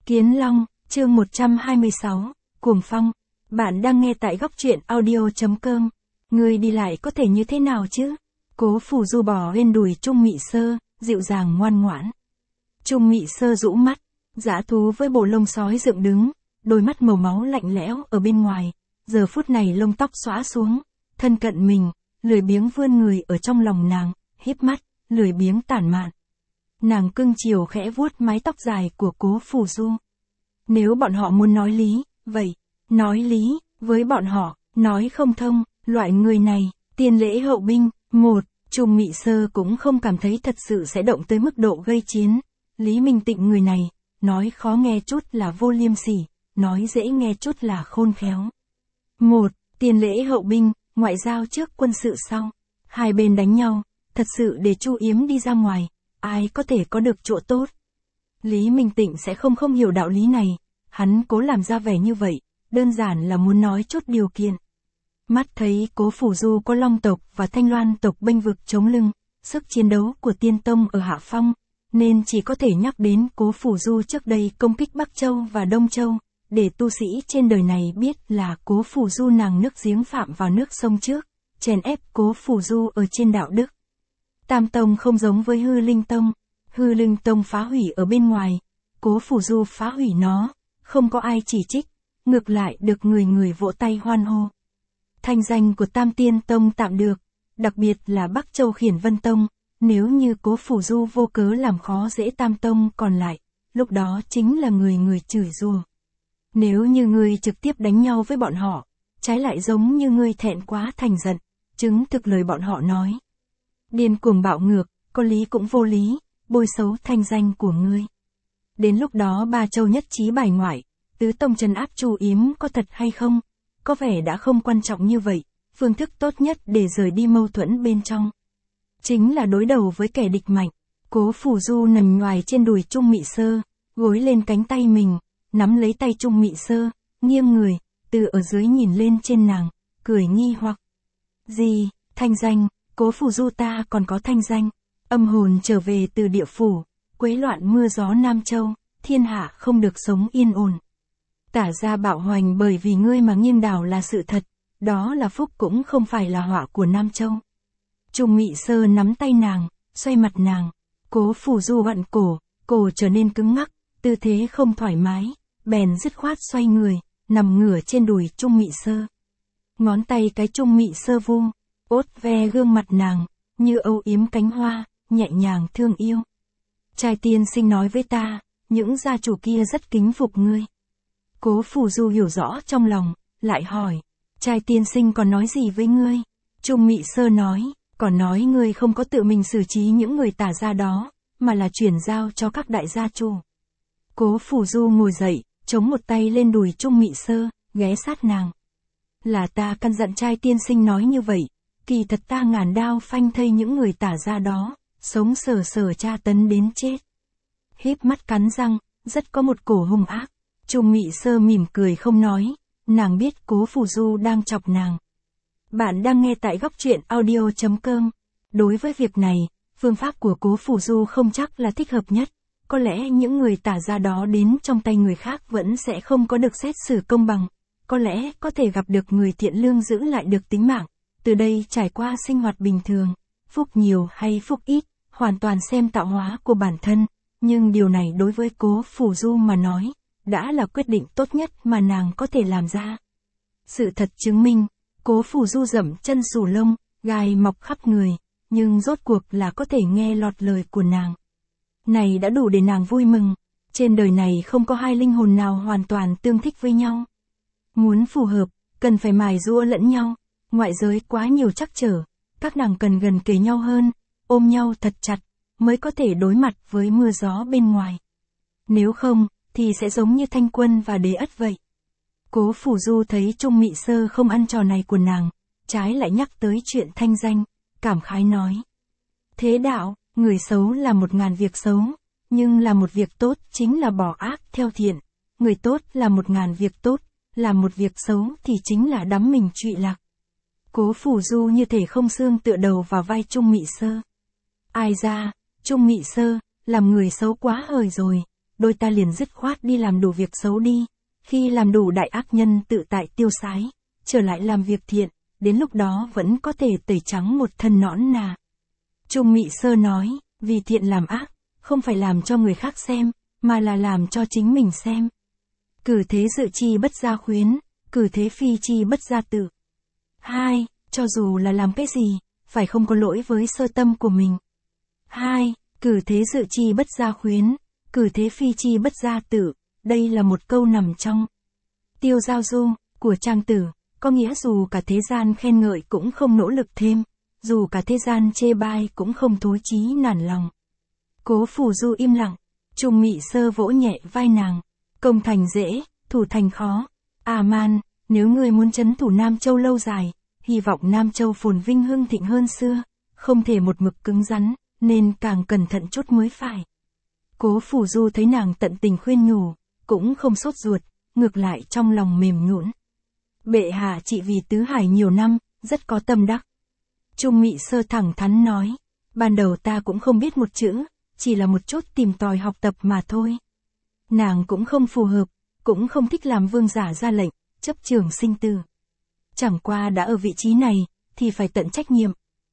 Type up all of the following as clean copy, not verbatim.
Kiến Long, chương 126, Cuồng Phong. Bạn đang nghe tại góc truyện audio.com. Người đi lại có thể như thế nào chứ? Cố Phù Du bò lên đùi Trung Mị Sơ, dịu dàng ngoan ngoãn. Trung Mị Sơ rũ mắt, dã thú với bộ lông sói dựng đứng, đôi mắt màu máu lạnh lẽo ở bên ngoài, giờ phút này lông tóc xõa xuống, thân cận mình, lười biếng vươn người ở trong lòng nàng, híp mắt, lười biếng tản mạn. Nàng cưng chiều khẽ vuốt mái tóc dài của Cố Phù Du. Nếu bọn họ muốn nói lý, vậy, nói lý, với bọn họ, nói không thông, loại người này, tiền lễ hậu binh, Trung Mị Sơ cũng không cảm thấy thật sự sẽ động tới mức độ gây chiến. Lý Minh Tịnh người này, nói khó nghe chút là vô liêm sỉ, nói dễ nghe chút là khôn khéo. Tiền lễ hậu binh, ngoại giao trước quân sự sau. Hai bên đánh nhau, thật sự để Chu Yếm đi ra ngoài, ai có thể có được chỗ tốt. Lý Minh Tịnh sẽ không hiểu đạo lý này, hắn cố làm ra vẻ như vậy, đơn giản là muốn nói chút điều kiện. Mắt thấy Cố Phù Du có Long tộc và Thanh Loan tộc bênh vực chống lưng, sức chiến đấu của Tiên Tông ở hạ phong, nên chỉ có thể nhắc đến Cố Phù Du trước đây công kích Bắc Châu và Đông Châu, để tu sĩ trên đời này biết là Cố Phù Du nàng nước giếng phạm vào nước sông trước, chèn ép Cố Phù Du ở trên đạo đức. Tam Tông không giống với Hư Linh Tông phá hủy ở bên ngoài, Cố Phù Du phá hủy nó, không có ai chỉ trích, ngược lại được người vỗ tay hoan hô. Thanh danh của Tam Tiên Tông tạm được, đặc biệt là Bắc Châu Khiển Vân Tông, nếu như Cố Phù Du vô cớ làm khó dễ Tam Tông còn lại, lúc đó chính là người chửi rủa. Nếu như ngươi trực tiếp đánh nhau với bọn họ, trái lại giống như ngươi thẹn quá thành giận, chứng thực lời bọn họ nói. Điên cuồng bạo ngược, có lý cũng vô lý, bôi xấu thanh danh của ngươi. Đến lúc đó ba châu nhất trí bài ngoại, tứ tông trấn áp Chu Yếm có thật hay không, có vẻ đã không quan trọng như vậy, phương thức tốt nhất để rời đi mâu thuẫn bên trong. Chính là đối đầu với kẻ địch mạnh. Cố Phù Du nằm ngoài trên đùi Trung Mị Sơ, gối lên cánh tay mình, nắm lấy tay Trung Mị Sơ, nghiêng người, từ ở dưới nhìn lên trên nàng, cười nghi hoặc. Gì, thanh danh, Cố Phù Du ta còn có thanh danh, âm hồn trở về từ địa phủ, quấy loạn mưa gió Nam Châu, thiên hạ không được sống yên ổn. Tả ra bạo hoành bởi vì ngươi mà nghiêng đảo là sự thật, đó là phúc cũng không phải là họa của Nam Châu. Trung Mị Sơ nắm tay nàng, xoay mặt nàng, Cố Phù Du vặn cổ trở nên cứng ngắc, tư thế không thoải mái, bèn dứt khoát xoay người, nằm ngửa trên đùi Trung Mị Sơ. Ngón tay cái Trung Mị Sơ vung, ốt ve gương mặt nàng, như âu yếm cánh hoa, nhẹ nhàng thương yêu. Trai tiên sinh nói với ta, những gia chủ kia rất kính phục ngươi. Cố Phù Du hiểu rõ trong lòng, lại hỏi, trai tiên sinh còn nói gì với ngươi? Trung Mị Sơ nói, còn nói ngươi không có tự mình xử trí những người tả gia đó, mà là chuyển giao cho các đại gia chủ. Cố Phù Du ngồi dậy, chống một tay lên đùi Trung Mị Sơ, ghé sát nàng. Là ta căn dặn trai tiên sinh nói như vậy, kỳ thật ta ngàn đao phanh thây những người tả gia đó, sống sờ tra tấn đến chết. Híp mắt cắn răng, rất có một cổ hung ác. Trung Mị Sơ mỉm cười không nói, nàng biết Cố Phù Du đang chọc nàng. Bạn đang nghe tại góc truyện audio.com. Đối với việc này, phương pháp của Cố Phù Du không chắc là thích hợp nhất. Có lẽ những người tả gia đó đến trong tay người khác vẫn sẽ không có được xét xử công bằng. Có lẽ có thể gặp được người thiện lương giữ lại được tính mạng. Từ đây trải qua sinh hoạt bình thường, phúc nhiều hay phúc ít, hoàn toàn xem tạo hóa của bản thân. Nhưng điều này đối với Cố Phù Du mà nói, đã là quyết định tốt nhất mà nàng có thể làm ra. Sự thật chứng minh, Cố Phù Du dẫm chân xù lông, gai mọc khắp người, nhưng rốt cuộc là có thể nghe lọt lời của nàng. Này đã đủ để nàng vui mừng, trên đời này không có hai linh hồn nào hoàn toàn tương thích với nhau. Muốn phù hợp, cần phải mài giũa lẫn nhau, ngoại giới quá nhiều trắc trở, các nàng cần gần kề nhau hơn, ôm nhau thật chặt, mới có thể đối mặt với mưa gió bên ngoài. Nếu không, thì sẽ giống như Thanh Quân và Đế Ất vậy. Cố Phù Du thấy Trung Mị Sơ không ăn trò này của nàng, trái lại nhắc tới chuyện thanh danh, cảm khái nói. Thế đạo, người xấu là 1000 việc xấu, nhưng là một việc tốt chính là bỏ ác theo thiện. Người tốt là 1000 việc tốt, làm một việc xấu thì chính là đắm mình trụy lạc. Cố Phù Du như thể không xương tựa đầu vào vai Trung Mị Sơ. Ai ra, Trung Mị Sơ, làm người xấu quá hời rồi, đôi ta liền dứt khoát đi làm đủ việc xấu đi. Khi làm đủ đại ác nhân tự tại tiêu sái, trở lại làm việc thiện, đến lúc đó vẫn có thể tẩy trắng một thân nõn nà. Trung Mị Sơ nói, vì thiện làm ác, không phải làm cho người khác xem, mà là làm cho chính mình xem. Cử thế dự chi bất gia khuyến, cử thế phi chi bất gia tự. 2. Cho dù là làm cái gì, phải không có lỗi với sơ tâm của mình. 2. Cử thế dự chi bất gia khuyến, cử thế phi chi bất gia tự. Đây là một câu nằm trong Tiêu Giao Du của Trang Tử, có nghĩa dù cả thế gian khen ngợi cũng không nỗ lực thêm, dù cả thế gian chê bai cũng không thối chí nản lòng. Cố Phù Du im lặng, Trung Mị Sơ vỗ nhẹ vai nàng. Công thành dễ, thủ thành khó. Man, nếu ngươi muốn trấn thủ Nam Châu lâu dài, hy vọng Nam Châu phồn vinh hưng thịnh hơn xưa, không thể một mực cứng rắn, nên càng cẩn thận chút mới phải. Cố Phù Du thấy nàng tận tình khuyên nhủ, cũng không sốt ruột, ngược lại trong lòng mềm nhũn. Bệ hạ trị vì tứ hải nhiều năm, rất có tâm đắc. Trung Mị Sơ thẳng thắn nói, ban đầu ta cũng không biết một chữ, chỉ là một chút tìm tòi học tập mà thôi. Nàng cũng không phù hợp, cũng không thích làm vương giả ra lệnh, chấp trường sinh tử. Chẳng qua đã ở vị trí này, thì phải tận trách nhiệm.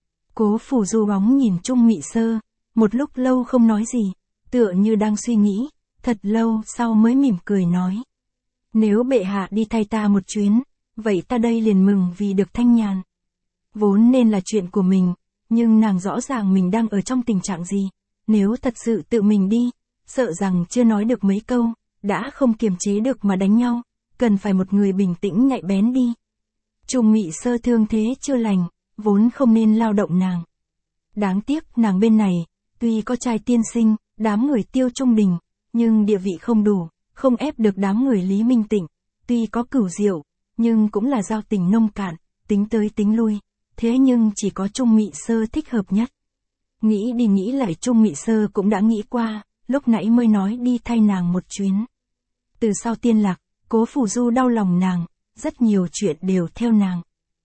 Cố Phù Du bóng nhìn Trung Mị Sơ, một lúc lâu không nói gì, tựa như đang suy nghĩ, thật lâu sau mới mỉm cười nói. Nếu bệ hạ đi thay ta một chuyến, vậy ta đây liền mừng vì được thanh nhàn. Vốn nên là chuyện của mình, nhưng nàng rõ ràng mình đang ở trong tình trạng gì, nếu thật sự tự mình đi, sợ rằng chưa nói được mấy câu, đã không kiềm chế được mà đánh nhau, cần phải một người bình tĩnh nhạy bén đi. Trung Mị Sơ thương thế chưa lành, vốn không nên lao động nàng. Đáng tiếc nàng bên này, tuy có trai tiên sinh, đám người Tiêu Trung Đình, nhưng địa vị không đủ, không ép được đám người Lý Minh Tịnh, tuy có Cửu Diệu, nhưng cũng là giao tình nông cạn, tính tới tính lui, thế nhưng chỉ có Trung Mị Sơ thích hợp nhất. Nghĩ đi nghĩ lại Trung Mị Sơ cũng đã nghĩ qua, lúc nãy mới nói đi thay nàng một chuyến. Từ sau tiên lạc, Cố Phù Du đau lòng nàng, rất nhiều chuyện đều theo nàng.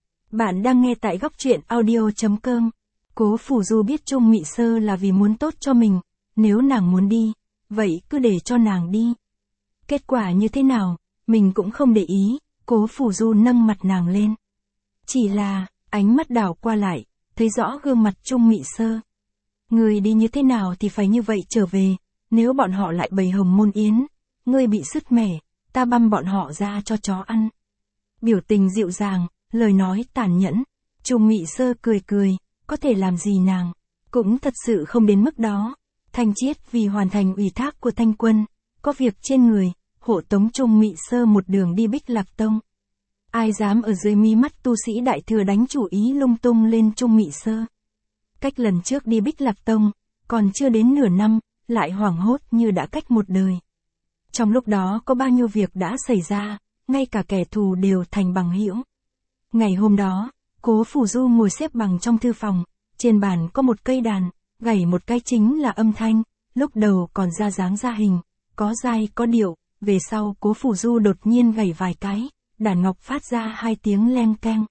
Bạn đang nghe tại góc truyện audio.com. Cố Phù Du biết Trung Mị Sơ là vì muốn tốt cho mình, nếu nàng muốn đi, vậy cứ để cho nàng đi. Kết quả như thế nào, mình cũng không để ý, Cố Phù Du nâng mặt nàng lên. Chỉ là, ánh mắt đảo qua lại, thấy rõ gương mặt Trung Mị Sơ. Người đi như thế nào thì phải như vậy trở về, nếu bọn họ lại bày hồng môn yến, ngươi bị sứt mẻ, ta băm bọn họ ra cho chó ăn. Biểu tình dịu dàng, lời nói tàn nhẫn, Trung Mị Sơ cười cười, có thể làm gì nàng, cũng thật sự không đến mức đó. Thanh Chiết vì hoàn thành ủy thác của Thanh Quân, có việc trên người, hộ tống Trung Mị Sơ một đường đi Bích Lạc Tông. Ai dám ở dưới mí mắt tu sĩ đại thừa đánh chủ ý lung tung lên Trung Mị Sơ. Cách lần trước đi Bích Lạc Tông, còn chưa đến nửa năm, lại hoảng hốt như đã cách một đời. Trong lúc đó có bao nhiêu việc đã xảy ra, ngay cả kẻ thù đều thành bằng hữu. Ngày hôm đó, Cố Phù Du ngồi xếp bằng trong thư phòng, trên bàn có một cây đàn, gảy một cái chính là âm thanh, lúc đầu còn ra dáng ra hình, có giai có điệu, về sau Cố Phù Du đột nhiên gảy vài cái, đàn ngọc phát ra 2 tiếng leng keng.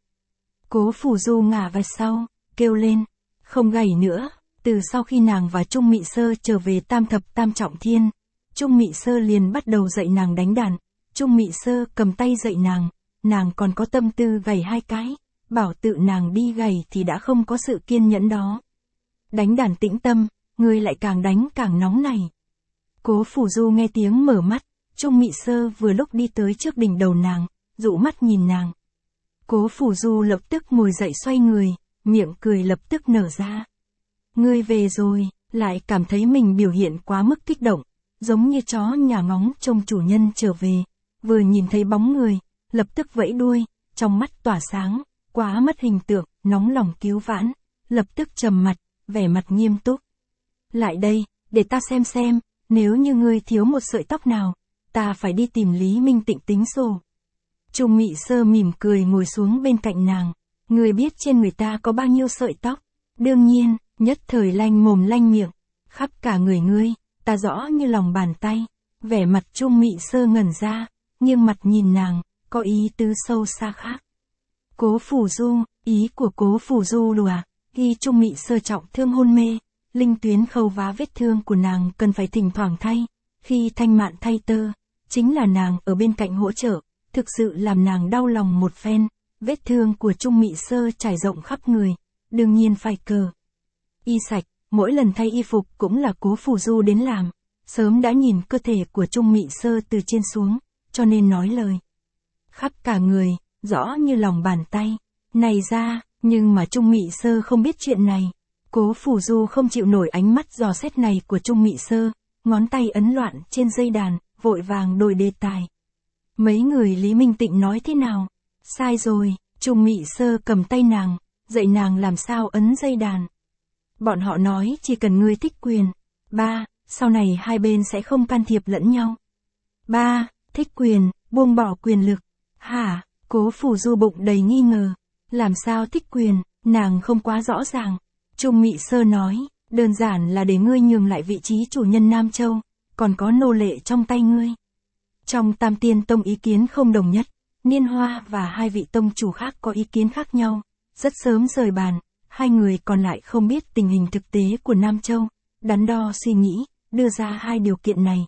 Cố Phù Du ngả về sau, kêu lên, không gảy nữa. Từ sau khi nàng và Trung Mị Sơ trở về Tam Thập Tam Trọng Thiên, Trung Mị Sơ liền bắt đầu dạy nàng đánh đàn. Trung Mị Sơ cầm tay dạy nàng còn có tâm tư gảy 2 cái, bảo tự nàng đi gảy thì đã không có sự kiên nhẫn đó. Đánh đàn tĩnh tâm, ngươi lại càng đánh càng nóng này. Cố Phù Du nghe tiếng mở mắt, Trung Mị Sơ vừa lúc đi tới trước đỉnh đầu nàng, dụ mắt nhìn nàng. Cố Phù Du lập tức ngồi dậy xoay người, miệng cười lập tức nở ra. Ngươi về rồi, lại cảm thấy mình biểu hiện quá mức kích động, giống như chó nhà ngóng trông chủ nhân trở về, vừa nhìn thấy bóng người, lập tức vẫy đuôi, trong mắt tỏa sáng, quá mất hình tượng, nóng lòng cứu vãn, lập tức trầm mặt, vẻ mặt nghiêm túc. Lại đây, để ta xem, nếu như ngươi thiếu một sợi tóc nào, ta phải đi tìm Lý Minh Tịnh tính sổ. Trung Mị Sơ mỉm cười ngồi xuống bên cạnh nàng, ngươi biết trên người ta có bao nhiêu sợi tóc? Đương nhiên, nhất thời lanh mồm lanh miệng, khắp cả người ngươi, ta rõ như lòng bàn tay. Vẻ mặt Trung Mị Sơ ngẩn ra, nghiêng mặt nhìn nàng, có ý tứ sâu xa khác. Cố Phù Du, ý của Cố Phù Du là, khi Trung Mị Sơ trọng thương hôn mê, linh tuyến khâu vá vết thương của nàng cần phải thỉnh thoảng thay, Khi Thanh Mạn thay tơ, chính là nàng ở bên cạnh hỗ trợ, thực sự làm nàng đau lòng một phen, vết thương của Trung Mị Sơ trải rộng khắp người, đương nhiên phải cờ. Y sạch, mỗi lần thay y phục cũng là Cố Phù Du đến làm, sớm đã nhìn cơ thể của Trung Mị Sơ từ trên xuống, cho nên nói lời. Khắp cả người, rõ như lòng bàn tay, này ra, nhưng mà Trung Mị Sơ không biết chuyện này. Cố Phù Du không chịu nổi ánh mắt dò xét này của Trung Mị Sơ, ngón tay ấn loạn trên dây đàn, vội vàng đổi đề tài. Mấy người Lý Minh Tịnh nói thế nào? Sai rồi, Trung Mị Sơ cầm tay nàng, dạy nàng làm sao ấn dây đàn. Bọn họ nói chỉ cần ngươi thích quyền. 3. Sau này hai bên sẽ không can thiệp lẫn nhau. 3. Thích quyền, buông bỏ quyền lực. Hả? Cố Phù Du bụng đầy nghi ngờ. Làm sao thích quyền, nàng không quá rõ ràng. Trung Mị Sơ nói, đơn giản là để ngươi nhường lại vị trí chủ nhân Nam Châu, còn có nô lệ trong tay ngươi. Trong Tam Tiên Tông ý kiến không đồng nhất, Niên Hoa và hai vị tông chủ khác có ý kiến khác nhau, rất sớm rời bàn, hai người còn lại không biết tình hình thực tế của Nam Châu, đắn đo suy nghĩ, đưa ra hai điều kiện này.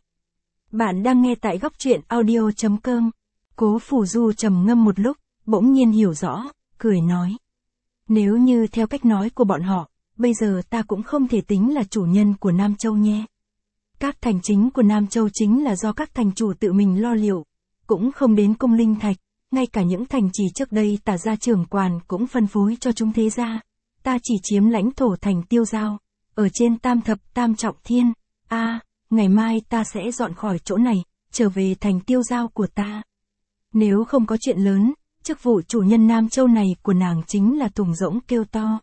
Bạn đang nghe tại góc truyện audio.com. Cố Phù Du trầm ngâm một lúc, bỗng nhiên hiểu rõ, cười nói. Nếu như theo cách nói của bọn họ, bây giờ ta cũng không thể tính là chủ nhân của Nam Châu nhé. Các thành chính của Nam Châu chính là do các thành chủ tự mình lo liệu, cũng không đến cung linh thạch, ngay cả những thành trì trước đây Tả gia trưởng quản cũng phân phối cho chúng thế gia. Ta chỉ chiếm lãnh thổ thành Tiêu Giao, ở trên Tam Thập Tam Trọng Thiên. Ngày mai ta sẽ dọn khỏi chỗ này, trở về thành Tiêu Giao của ta. Nếu không có chuyện lớn, chức vụ chủ nhân Nam Châu này của nàng chính là thùng rỗng kêu to.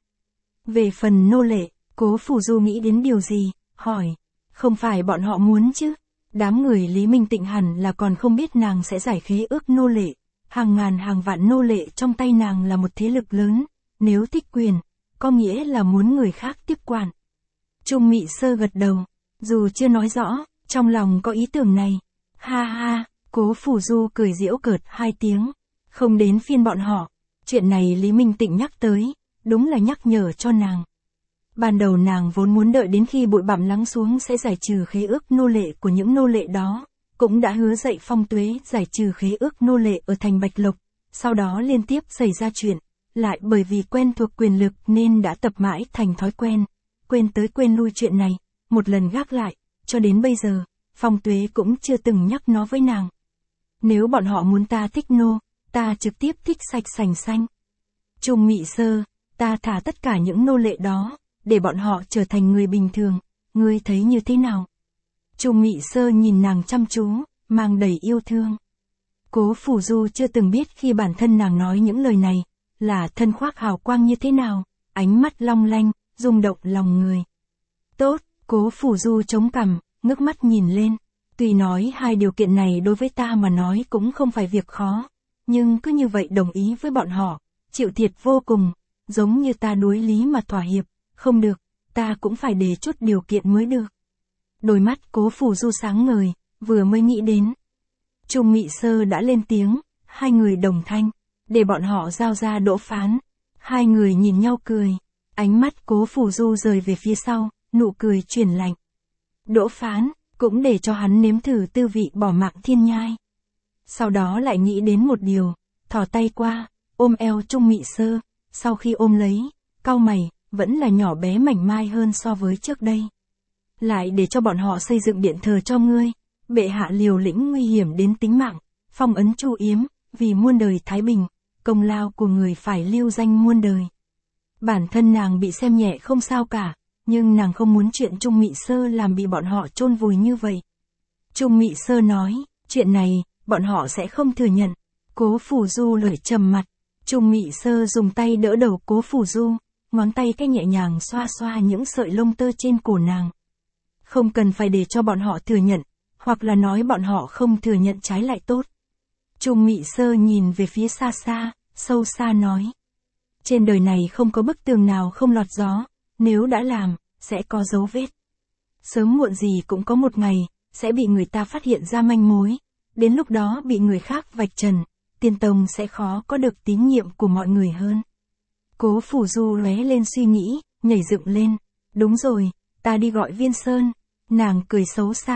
Về phần nô lệ, Cố Phù Du nghĩ đến điều gì, hỏi. Không phải bọn họ muốn chứ? Đám người Lý Minh Tịnh hẳn là còn không biết nàng sẽ giải khế ước nô lệ. Hàng ngàn hàng vạn nô lệ trong tay nàng là một thế lực lớn, nếu thích quyền, có nghĩa là muốn người khác tiếp quản. Trung Mị Sơ gật đầu, dù chưa nói rõ, trong lòng có ý tưởng này. Ha ha, Cố Phù Du cười giễu cợt hai tiếng. Không đến phiên bọn họ, chuyện này Lý Minh Tịnh nhắc tới, đúng là nhắc nhở cho nàng. Ban đầu nàng vốn muốn đợi đến khi bụi bặm lắng xuống sẽ giải trừ khế ước nô lệ của những nô lệ đó, cũng đã hứa dạy Phong Tuế giải trừ khế ước nô lệ ở thành Bạch Lộc, sau đó liên tiếp xảy ra chuyện, lại bởi vì quen thuộc quyền lực nên đã tập mãi thành thói quen, quên tới quên lui chuyện này, một lần gác lại, cho đến bây giờ, Phong Tuế cũng chưa từng nhắc nó với nàng. Nếu bọn họ muốn ta thích nô, ta trực tiếp thích sạch sành xanh. Trung Mị Sơ, ta thả tất cả những nô lệ đó, để bọn họ trở thành người bình thường, ngươi thấy như thế nào? Trung Mị Sơ nhìn nàng chăm chú, mang đầy yêu thương. Cố Phù Du chưa từng biết khi bản thân nàng nói những lời này, là thân khoác hào quang như thế nào, ánh mắt long lanh, rung động lòng người. Tốt, Cố Phù Du chống cằm, ngước mắt nhìn lên, tuy nói hai điều kiện này đối với ta mà nói cũng không phải việc khó, nhưng cứ như vậy đồng ý với bọn họ, chịu thiệt vô cùng, giống như ta đối lý mà thỏa hiệp, không được, ta cũng phải đề chút điều kiện mới được. Đôi mắt Cố Phù Du sáng ngời, vừa mới nghĩ đến. Trung Mị Sơ đã lên tiếng, hai người đồng thanh, để bọn họ giao ra đỗ phán. Hai người nhìn nhau cười, ánh mắt Cố Phù Du rời về phía sau, nụ cười chuyển lạnh. Đỗ phán, cũng để cho hắn nếm thử tư vị bỏ mạng thiên nhai. Sau đó lại nghĩ đến một điều, thò tay qua, ôm eo Trung Mị Sơ, sau khi ôm lấy, cau mày, vẫn là nhỏ bé mảnh mai hơn so với trước đây. Lại để cho bọn họ xây dựng điện thờ cho ngươi, bệ hạ liều lĩnh nguy hiểm đến tính mạng, phong ấn Chu Yếm, vì muôn đời thái bình, công lao của người phải lưu danh muôn đời. Bản thân nàng bị xem nhẹ không sao cả, nhưng nàng không muốn chuyện Trung Mị Sơ làm bị bọn họ chôn vùi như vậy. Trung Mị Sơ nói, chuyện này, bọn họ sẽ không thừa nhận. Cố Phù Du lời trầm mặt, Trung Mị Sơ dùng tay đỡ đầu Cố Phù Du, ngón tay cái nhẹ nhàng xoa xoa những sợi lông tơ trên cổ nàng. Không cần phải để cho bọn họ thừa nhận, hoặc là nói bọn họ không thừa nhận trái lại tốt. Trung Mị Sơ nhìn về phía xa xa, sâu xa nói. Trên đời này không có bức tường nào không lọt gió, nếu đã làm, sẽ có dấu vết. Sớm muộn gì cũng có một ngày, sẽ bị người ta phát hiện ra manh mối, đến lúc đó bị người khác vạch trần, Tiên Tông sẽ khó có được tín nhiệm của mọi người hơn. Cố Phù Du lóe lên suy nghĩ, nhảy dựng lên. Đúng rồi, ta đi gọi Viên Sơn. Nàng cười xấu xa,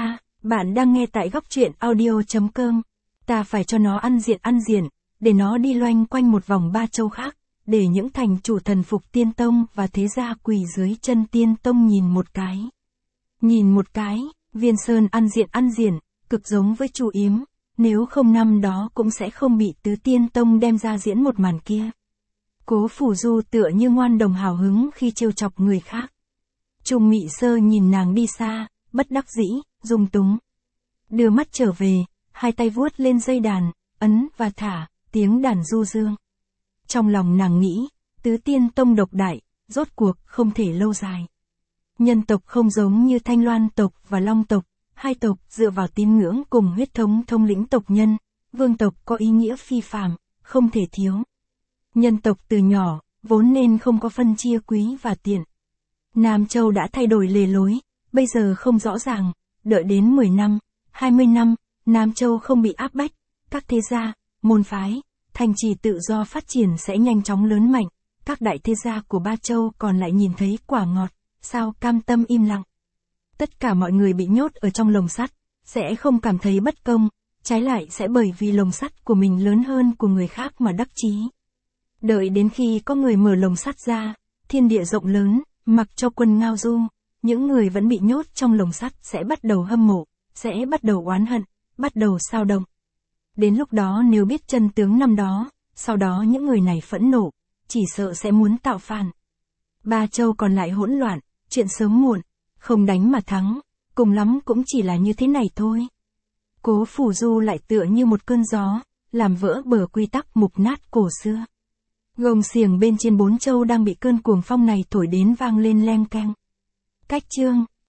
Bạn đang nghe tại góc truyện audio.com. Ta phải cho nó ăn diện, để nó đi loanh quanh một vòng ba châu khác, để những thành chủ thần phục tiên tông và thế gia quỳ dưới chân tiên tông nhìn một cái. Nhìn một cái, Viên Sơn ăn diện, cực giống với Chu Yếm, nếu không năm đó cũng sẽ không bị Tứ Tiên Tông đem ra diễn một màn kia. Cố Phủ Du tựa như ngoan đồng hào hứng khi trêu chọc người khác. Trung Mị Sơ nhìn nàng đi xa, bất đắc dĩ, dung túng. Đưa mắt trở về, hai tay vuốt lên dây đàn, ấn và thả, tiếng đàn du dương. Trong lòng nàng nghĩ, Tứ Tiên Tông độc đại, rốt cuộc không thể lâu dài. Nhân tộc không giống như Thanh Loan tộc và Long tộc, hai tộc dựa vào tín ngưỡng cùng huyết thống thống lĩnh tộc nhân, vương tộc có ý nghĩa phi phàm, không thể thiếu. Nhân tộc từ nhỏ, vốn nên không có phân chia quý và tiện. Nam Châu đã thay đổi lề lối, bây giờ không rõ ràng, đợi đến 10 năm, 20 năm, Nam Châu không bị áp bách, các thế gia, môn phái, thành trì tự do phát triển sẽ nhanh chóng lớn mạnh, các đại thế gia của Ba Châu còn lại nhìn thấy quả ngọt, sao cam tâm im lặng. Tất cả mọi người bị nhốt ở trong lồng sắt, sẽ không cảm thấy bất công, trái lại sẽ bởi vì lồng sắt của mình lớn hơn của người khác mà đắc chí. Đợi đến khi có người mở lồng sắt ra, thiên địa rộng lớn, mặc cho quân ngao du, những người vẫn bị nhốt trong lồng sắt sẽ bắt đầu hâm mộ, sẽ bắt đầu oán hận, bắt đầu xao động. Đến lúc đó nếu biết chân tướng năm đó, sau đó những người này phẫn nộ, chỉ sợ sẽ muốn tạo phản. Ba Châu còn lại hỗn loạn, chuyện sớm muộn, không đánh mà thắng, cùng lắm cũng chỉ là như thế này thôi. Cố Phủ Du lại tựa như một cơn gió, làm vỡ bờ quy tắc mục nát cổ xưa. Gông xiềng bên trên 4 châu đang bị cơn cuồng phong này thổi đến vang lên leng keng. Cách chương